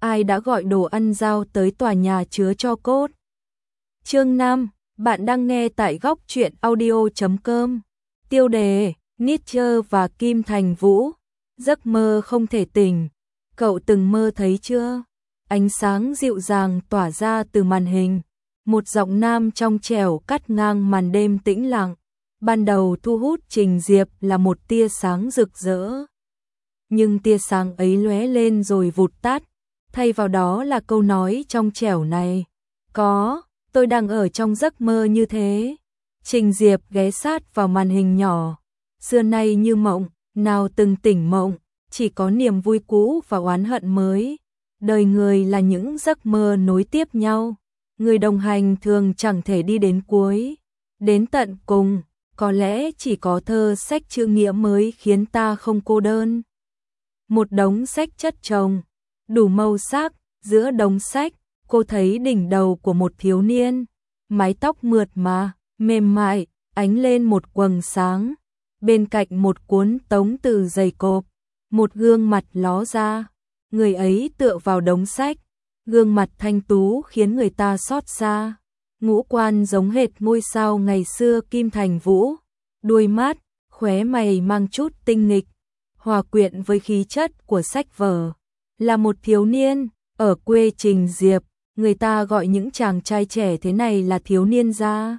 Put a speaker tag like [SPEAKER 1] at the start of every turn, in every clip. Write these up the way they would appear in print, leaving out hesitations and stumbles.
[SPEAKER 1] ai đã gọi đồ ăn giao tới tòa nhà chứa tro cốt. Chương 5, bạn đang nghe tại góc truyện audio.com. Tiêu đề, Nietzsche và Kim Thành Vũ. Giấc mơ không thể tỉnh. Cậu từng mơ thấy chưa? Ánh sáng dịu dàng tỏa ra từ màn hình. Một giọng nam trong trẻo cắt ngang màn đêm tĩnh lặng. Ban đầu thu hút Trình Diệp là một tia sáng rực rỡ. Nhưng tia sáng ấy lóe lên rồi vụt tắt. Thay vào đó là câu nói trong trẻo này. Tôi đang ở trong giấc mơ như thế. Trình Diệp ghé sát vào màn hình nhỏ. Xưa nay như mộng, nào từng tỉnh mộng, chỉ có niềm vui cũ và oán hận mới. Đời người là những giấc mơ nối tiếp nhau. Người đồng hành thường chẳng thể đi đến cuối, đến tận cùng. Có lẽ chỉ có thơ sách chữ nghĩa mới khiến ta không cô đơn. Một đống sách chất chồng, đủ màu sắc, giữa đống sách, cô thấy đỉnh đầu của một thiếu niên. Mái tóc mượt mà, mềm mại, ánh lên một quầng sáng. Bên cạnh một cuốn tống từ dày cộp, một gương mặt ló ra. Người ấy tựa vào đống sách, gương mặt thanh tú khiến người ta xót xa. Ngũ quan giống hệt ngôi sao ngày xưa Kim Thành Vũ, đuôi mắt, khóe mày mang chút tinh nghịch, hòa quyện với khí chất của sách vở. Là một thiếu niên, ở quê Trình Diệp, người ta gọi những chàng trai trẻ thế này là thiếu niên gia.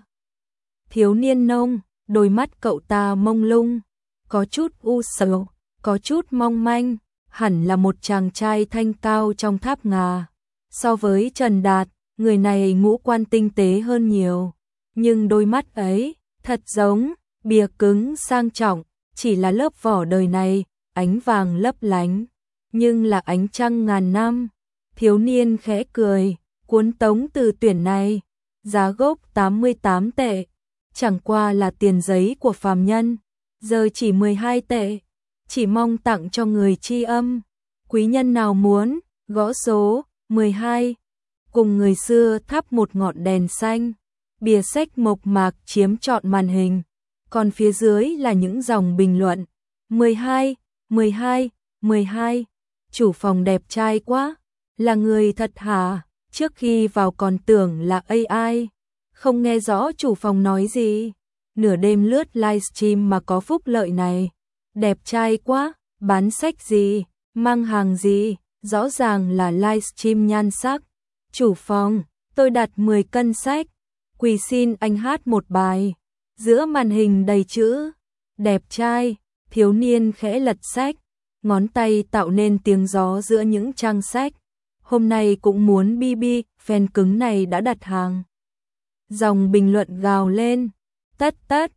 [SPEAKER 1] Thiếu niên nông, đôi mắt cậu ta mông lung, có chút u sầu, có chút mong manh, hẳn là một chàng trai thanh cao trong tháp ngà. So với Trần Đạt, người này ngũ quan tinh tế hơn nhiều, nhưng đôi mắt ấy, thật giống, bìa cứng sang trọng, chỉ là lớp vỏ đời này, ánh vàng lấp lánh, nhưng là ánh trăng ngàn năm. Thiếu niên khẽ cười, cuốn tống từ tuyển này, giá gốc 88 tệ, chẳng qua là tiền giấy của phàm nhân, giờ chỉ 12 tệ, chỉ mong tặng cho người tri âm. Quý nhân nào muốn, gõ số 12. Cùng người xưa thắp một ngọn đèn xanh, bìa sách mộc mạc chiếm trọn màn hình, còn phía dưới là những dòng bình luận. 12, 12, 12, chủ phòng đẹp trai quá, là người thật hả? Trước khi vào còn tưởng là AI, không nghe rõ chủ phòng nói gì. Nửa đêm lướt livestream mà có phúc lợi này, đẹp trai quá, bán sách gì, mang hàng gì, rõ ràng là livestream nhan sắc. Chủ phòng, tôi đặt 10 cân sách, quỳ xin anh hát một bài. Giữa màn hình đầy chữ, đẹp trai, thiếu niên khẽ lật sách, ngón tay tạo nên tiếng gió giữa những trang sách. Hôm nay cũng muốn BB, fan cứng này đã đặt hàng. Dòng bình luận gào lên, tất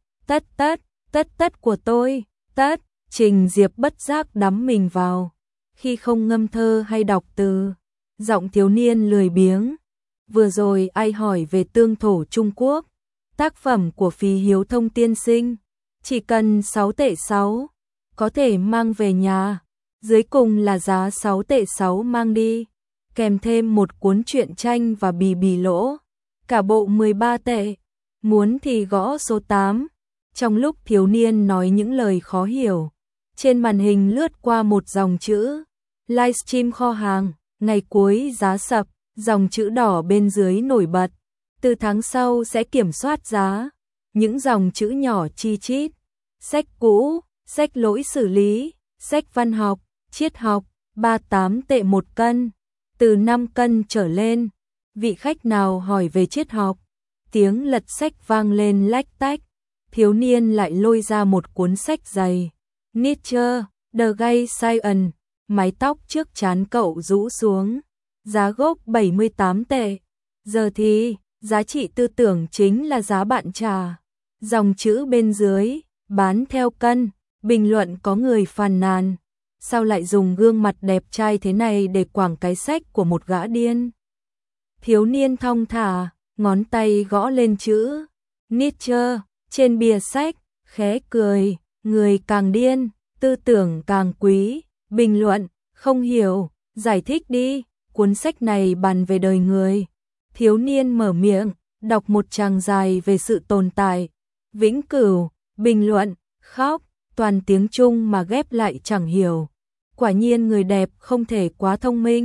[SPEAKER 1] của tôi, tất. Trình Diệp bất giác đắm mình vào, khi không ngâm thơ hay đọc từ. Giọng thiếu niên lười biếng. Vừa rồi ai hỏi về tương thổ Trung Quốc, tác phẩm của Phí Hiếu Thông tiên sinh, chỉ cần 6 tệ 6, có thể mang về nhà, dưới cùng là giá 6 tệ 6 mang đi, kèm thêm một cuốn truyện tranh và bì lỗ, cả bộ 13 tệ, muốn thì gõ số 8. Trong lúc thiếu niên nói những lời khó hiểu, trên màn hình lướt qua một dòng chữ, livestream kho hàng, ngày cuối giá sập, dòng chữ đỏ bên dưới nổi bật, từ tháng sau sẽ kiểm soát giá, những dòng chữ nhỏ chi chít, sách cũ, sách lỗi xử lý, sách văn học, triết học, 38 tệ 1 cân, từ 5 cân trở lên, vị khách nào hỏi về triết học, tiếng lật sách vang lên lách tách, thiếu niên lại lôi ra một cuốn sách dày, Nietzsche, The Gay Science, mái tóc trước trán cậu rũ xuống, giá gốc 78 tệ, giờ thì, giá trị tư tưởng chính là giá bạn trả. Dòng chữ bên dưới, bán theo cân, bình luận có người phàn nàn, sao lại dùng gương mặt đẹp trai thế này để quảng cái sách của một gã điên. Thiếu niên thong thả, ngón tay gõ lên chữ Nietzsche trên bìa sách, khẽ cười, người càng điên, tư tưởng càng quý. Bình luận, không hiểu, giải thích đi, cuốn sách này bàn về đời người. Thiếu niên mở miệng, đọc một trang dài về sự tồn tại, vĩnh cửu. Bình luận, khóc, toàn tiếng Trung mà ghép lại chẳng hiểu. Quả nhiên người đẹp không thể quá thông minh.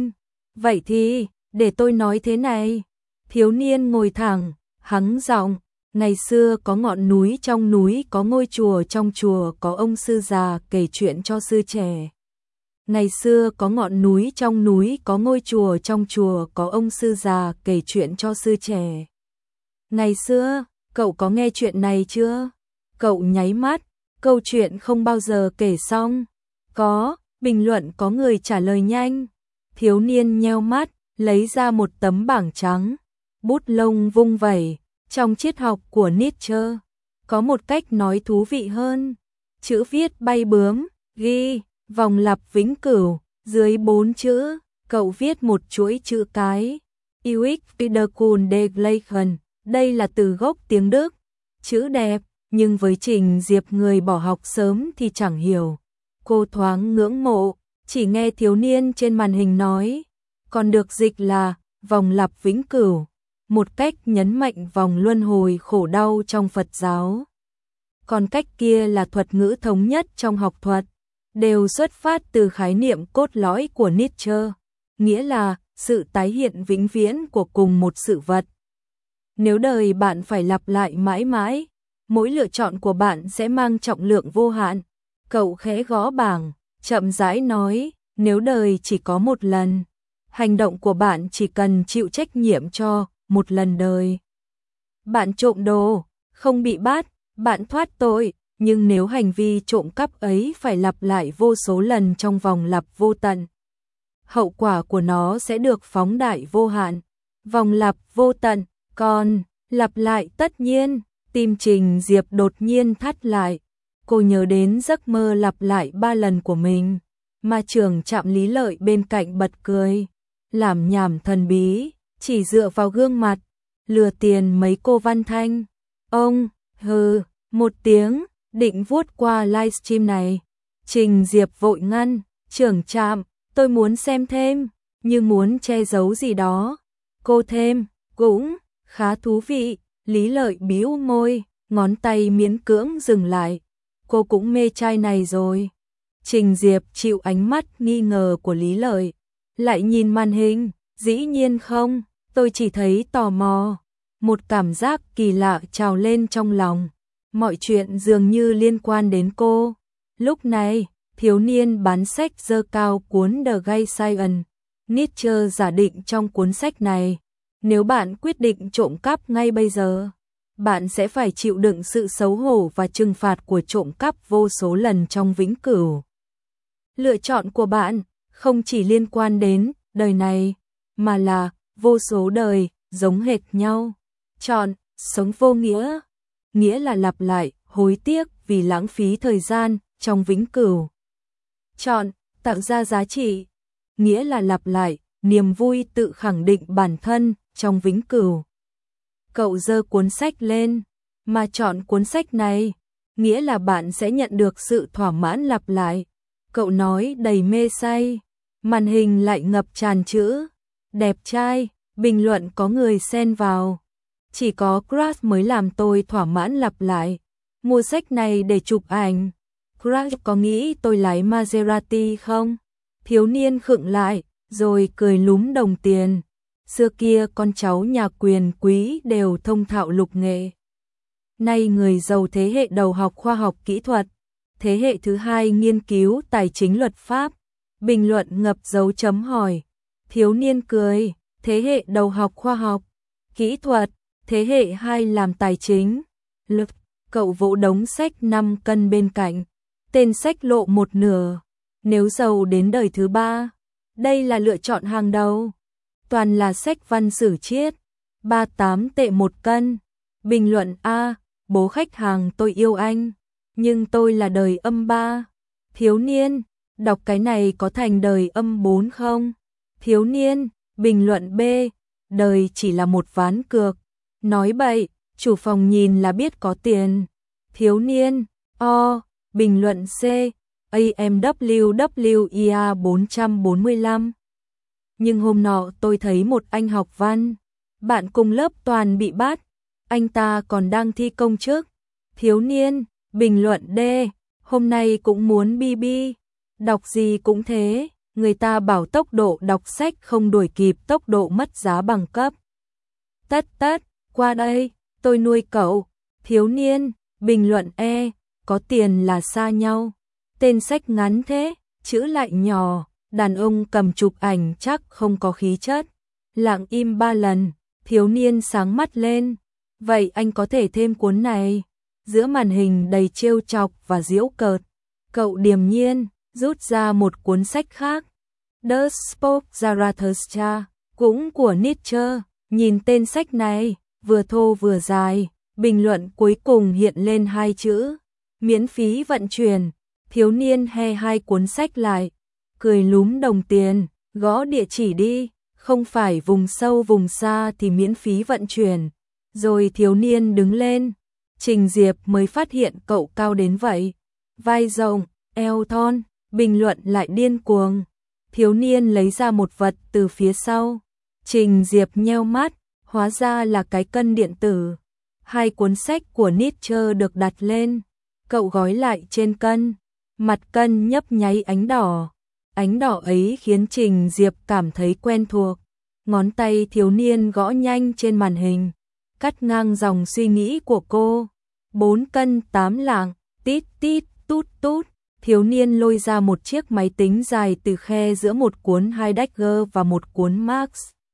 [SPEAKER 1] Vậy thì, để tôi nói thế này. Thiếu niên ngồi thẳng, hắng giọng, ngày xưa có ngọn núi trong núi có ngôi chùa trong chùa có ông sư già kể chuyện cho sư trẻ. Ngày xưa có ngọn núi trong núi có ngôi chùa trong chùa có ông sư già kể chuyện cho sư trẻ. Ngày xưa, cậu có nghe chuyện này chưa? Cậu nháy mắt, câu chuyện không bao giờ kể xong. Có, bình luận có người trả lời nhanh. Thiếu niên nheo mắt, lấy ra một tấm bảng trắng, bút lông vung vẩy. Trong triết học của Nietzsche, có một cách nói thú vị hơn. Chữ viết bay bướm, ghi, vòng lặp vĩnh cửu, dưới 4 chữ, cậu viết một chuỗi chữ cái. Ewig wiederkunde. Đây là từ gốc tiếng Đức. Chữ đẹp, nhưng với Trình Diệp người bỏ học sớm thì chẳng hiểu. Cô thoáng ngưỡng mộ, chỉ nghe thiếu niên trên màn hình nói, còn được dịch là vòng lặp vĩnh cửu, một cách nhấn mạnh vòng luân hồi khổ đau trong Phật giáo. Còn cách kia là thuật ngữ thống nhất trong học thuật, đều xuất phát từ khái niệm cốt lõi của Nietzsche, nghĩa là sự tái hiện vĩnh viễn của cùng một sự vật. Nếu đời bạn phải lặp lại mãi mãi, mỗi lựa chọn của bạn sẽ mang trọng lượng vô hạn. Cậu khẽ gõ bảng, chậm rãi nói, nếu đời chỉ có một lần, hành động của bạn chỉ cần chịu trách nhiệm cho một lần đời. Bạn trộm đồ, không bị bắt, bạn thoát tội, nhưng nếu hành vi trộm cắp ấy phải lặp lại vô số lần trong vòng lặp vô tận, hậu quả của nó sẽ được phóng đại vô hạn. Vòng lặp vô tận, còn lặp lại tất nhiên, tim Trình Diệp đột nhiên thắt lại. Cô nhớ đến giấc mơ lặp lại 3 lần của mình, mà trưởng trạm Lý Lợi bên cạnh bật cười, làm nhảm thần bí, chỉ dựa vào gương mặt, lừa tiền mấy cô Văn Thanh. Ông, hừ, một tiếng, định vuốt qua livestream này. Trình Diệp vội ngăn, trưởng trạm, tôi muốn xem thêm, như muốn che giấu gì đó. Cô thêm, cũng khá thú vị. Lý Lợi bĩu môi, ngón tay miễn cưỡng dừng lại. Cô cũng mê trai này rồi. Trình Diệp chịu ánh mắt nghi ngờ của Lý Lợi, lại nhìn màn hình, dĩ nhiên không, tôi chỉ thấy tò mò. Một cảm giác kỳ lạ trào lên trong lòng, mọi chuyện dường như liên quan đến cô. Lúc này, thiếu niên bán sách giơ cao cuốn The Gay Science. Nietzsche giả định trong cuốn sách này, nếu bạn quyết định trộm cắp ngay bây giờ, bạn sẽ phải chịu đựng sự xấu hổ và trừng phạt của trộm cắp vô số lần trong vĩnh cửu. Lựa chọn của bạn không chỉ liên quan đến đời này, mà là vô số đời giống hệt nhau. Chọn sống vô nghĩa, nghĩa là lặp lại, hối tiếc vì lãng phí thời gian trong vĩnh cửu. Chọn tạo ra giá trị, nghĩa là lặp lại, niềm vui tự khẳng định bản thân trong vĩnh cửu. Cậu giơ cuốn sách lên, mà chọn cuốn sách này, nghĩa là bạn sẽ nhận được sự thỏa mãn lặp lại. Cậu nói đầy mê say, màn hình lại ngập tràn chữ, đẹp trai, bình luận có người xen vào. Chỉ có crush mới làm tôi thỏa mãn lặp lại. Mua sách này để chụp ảnh. Crush có nghĩ tôi lái Maserati không? Thiếu niên khựng lại, rồi cười lúm đồng tiền. Xưa kia con cháu nhà quyền quý đều thông thạo lục nghệ. Nay người giàu thế hệ đầu học khoa học kỹ thuật, thế hệ thứ hai nghiên cứu tài chính luật pháp. Bình luận ngập dấu chấm hỏi. Thiếu niên cười, thế hệ đầu học khoa học kỹ thuật, thế hệ 2 làm tài chính. Lực, cậu vỗ đống sách 5 cân bên cạnh. Tên sách lộ một nửa. Nếu giàu đến đời thứ 3, đây là lựa chọn hàng đầu. Toàn là sách văn sử triết. 38 tệ một cân. Bình luận A, bố khách hàng tôi yêu anh, nhưng tôi là đời âm 3. Thiếu niên, đọc cái này có thành đời âm 4 không? Thiếu niên, bình luận B, đời chỉ là một ván cược. Nói bậy, chủ phòng nhìn là biết có tiền. Thiếu niên, O, bình luận C, AMWWEA 445. Nhưng hôm nọ tôi thấy một anh học văn, bạn cùng lớp toàn bị bắt, anh ta còn đang thi công chức. Thiếu niên, bình luận D, hôm nay cũng muốn BB, đọc gì cũng thế, người ta bảo tốc độ đọc sách không đuổi kịp tốc độ mất giá bằng cấp. Tất tất, qua đây, tôi nuôi cậu. Thiếu niên, bình luận có tiền là xa nhau. Tên sách ngắn thế, chữ lại nhỏ, đàn ông cầm chụp ảnh chắc không có khí chất. Lặng im 3 lần, thiếu niên sáng mắt lên. Vậy anh có thể thêm cuốn này. Giữa màn hình đầy trêu chọc và giễu cợt, cậu điềm nhiên rút ra một cuốn sách khác. The Spoke Zarathustra, cũng của Nietzsche. Nhìn tên sách này, vừa thô vừa dài, bình luận cuối cùng hiện lên 2 chữ. Miễn phí vận chuyển. Thiếu niên he 2 cuốn sách lại, cười lúm đồng tiền, gõ địa chỉ đi, không phải vùng sâu vùng xa thì miễn phí vận chuyển. Rồi thiếu niên đứng lên, Trình Diệp mới phát hiện cậu cao đến vậy. Vai rộng, eo thon, bình luận lại điên cuồng. Thiếu niên lấy ra một vật từ phía sau. Trình Diệp nheo mắt, hóa ra là cái cân điện tử. 2 cuốn sách của Nietzsche được đặt lên, cậu gói lại trên cân. Mặt cân nhấp nháy ánh đỏ. Ánh đỏ ấy khiến Trình Diệp cảm thấy quen thuộc. Ngón tay thiếu niên gõ nhanh trên màn hình, cắt ngang dòng suy nghĩ của cô. 4 cân 8 lạng, tít tít tút tút. Thiếu niên lôi ra một chiếc máy tính dài từ khe giữa một cuốn Heidegger và một cuốn Marx.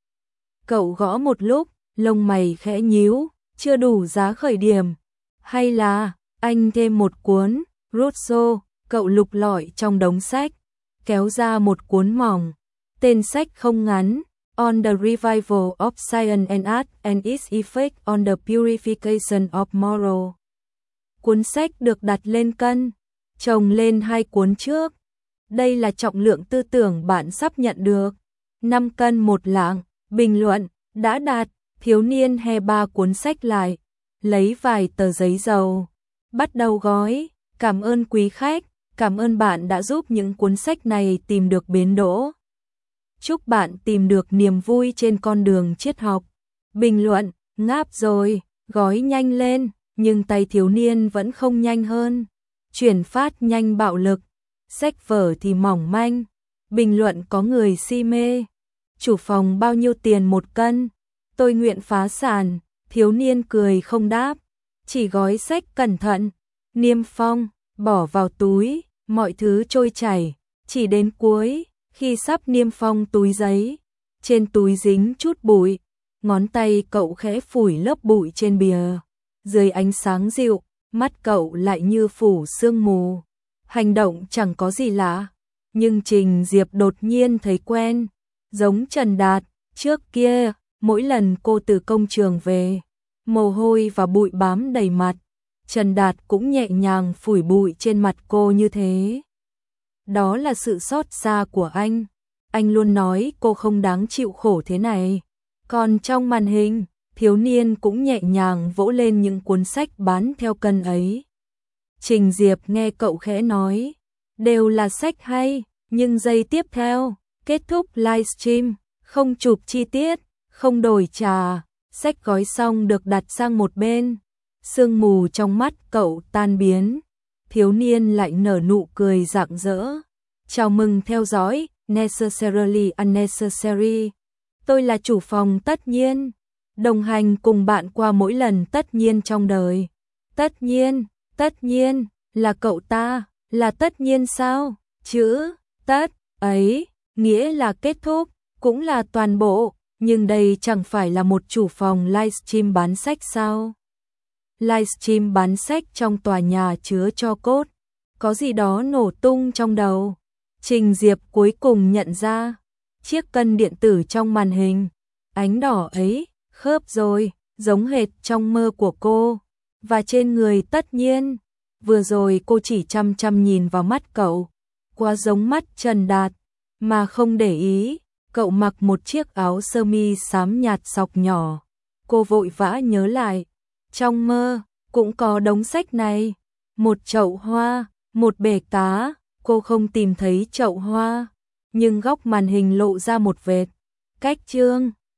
[SPEAKER 1] Cậu gõ một lúc, lông mày khẽ nhíu, chưa đủ giá khởi điểm. Hay là, anh thêm một cuốn, Rousseau. Cậu lục lọi trong đống sách, kéo ra một cuốn mỏng. Tên sách không ngắn, On the Revival of Science and Art and its Effect on the Purification of Moral. Cuốn sách được đặt lên cân, chồng lên 2 cuốn trước. Đây là trọng lượng tư tưởng bạn sắp nhận được. 5 cân 1 lạng, bình luận, đã đạt. Thiếu niên he 3 cuốn sách lại, lấy vài tờ giấy dầu, bắt đầu gói. Cảm ơn quý khách, cảm ơn bạn đã giúp những cuốn sách này tìm được bến đỗ. Chúc bạn tìm được niềm vui trên con đường triết học. Bình luận, ngáp rồi, gói nhanh lên, nhưng tay thiếu niên vẫn không nhanh hơn. Chuyển phát nhanh bạo lực, sách vở thì mỏng manh. Bình luận có người si mê. Chủ phòng bao nhiêu tiền 1 cân? Tôi nguyện phá sản. Thiếu niên cười không đáp, chỉ gói sách cẩn thận, niêm phong, bỏ vào túi, mọi thứ trôi chảy, chỉ đến cuối, khi sắp niêm phong túi giấy, trên túi dính chút bụi, ngón tay cậu khẽ phủi lớp bụi trên bìa. Dưới ánh sáng dịu, mắt cậu lại như phủ sương mù. Hành động chẳng có gì lạ, nhưng Trình Diệp đột nhiên thấy quen, giống Trần Đạt. Trước kia, mỗi lần cô từ công trường về, mồ hôi và bụi bám đầy mặt, Trần Đạt cũng nhẹ nhàng phủi bụi trên mặt cô như thế. Đó là sự xót xa của anh luôn nói cô không đáng chịu khổ thế này. Còn trong màn hình, thiếu niên cũng nhẹ nhàng vỗ lên những cuốn sách bán theo cân ấy. Trình Diệp nghe cậu khẽ nói, đều là sách hay, nhưng giây tiếp theo, kết thúc livestream, không chụp chi tiết, không đổi trà, sách gói xong được đặt sang một bên. Sương mù trong mắt cậu tan biến, thiếu niên lại nở nụ cười rạng rỡ. Chào mừng theo dõi Necessarily Unnecessary. Tôi là chủ phòng Tất Nhiên, đồng hành cùng bạn qua mỗi lần tất nhiên trong đời. Tất nhiên, là cậu ta, là tất nhiên sao? Chữ tất ấy, nghĩa là kết thúc, cũng là toàn bộ, nhưng đây chẳng phải là một chủ phòng livestream bán sách sao? Livestream bán sách trong tòa nhà chứa tro cốt, có gì đó nổ tung trong đầu. Trình Diệp cuối cùng nhận ra, chiếc cân điện tử trong màn hình, ánh đỏ ấy, khớp rồi, giống hệt trong mơ của cô, và trên người Tất Nhiên. Vừa rồi cô chỉ chăm chăm nhìn vào mắt cậu, quá giống mắt Trần Đạt, mà không để ý, cậu mặc một chiếc áo sơ mi xám nhạt sọc nhỏ. Cô vội vã nhớ lại, trong mơ, cũng có đống sách này, một chậu hoa, một bể cá, cô không tìm thấy chậu hoa, nhưng góc màn hình lộ ra một vệt. Cách chương